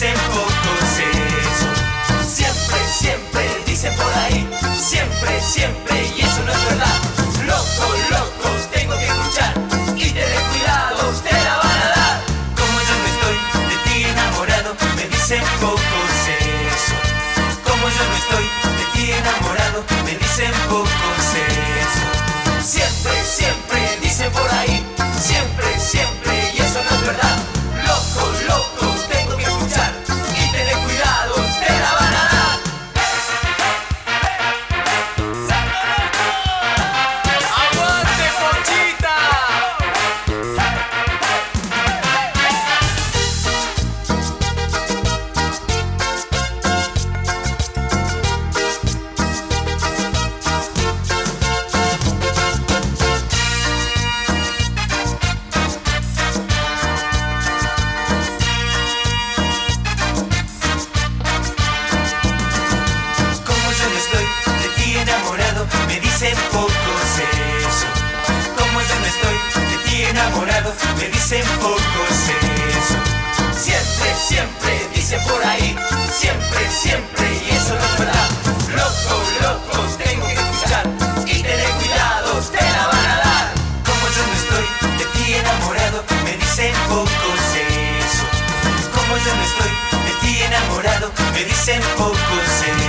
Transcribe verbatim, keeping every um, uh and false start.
dicen pocos eso. Siempre, siempre dicen por ahí, siempre, siempre, y eso no es verdad. Loco, loco, tengo que escuchar y tener cuidado, te la van a dar. Como yo no estoy de ti enamorado, me dicen pocos eso. Como yo no estoy de ti enamorado, me dicen pocos eso. Siempre, siempre dicen por ahí, siempre, siempre, y eso no es verdad. Loco, loco, tengo que escuchar y tener cuidado, te la van a dar. ¡Aguante, Pochita! Me dicen pocos eso. Como yo no estoy de ti enamorado, me dicen pocos eso. Siempre, siempre dicen por ahí, siempre, siempre, y eso no es verdad. Loco, loco, tengo que escuchar y tener cuidado, te la van a dar. Como yo no estoy de ti enamorado, me dicen pocos eso. Como yo no estoy de ti enamorado, me dicen pocos eso.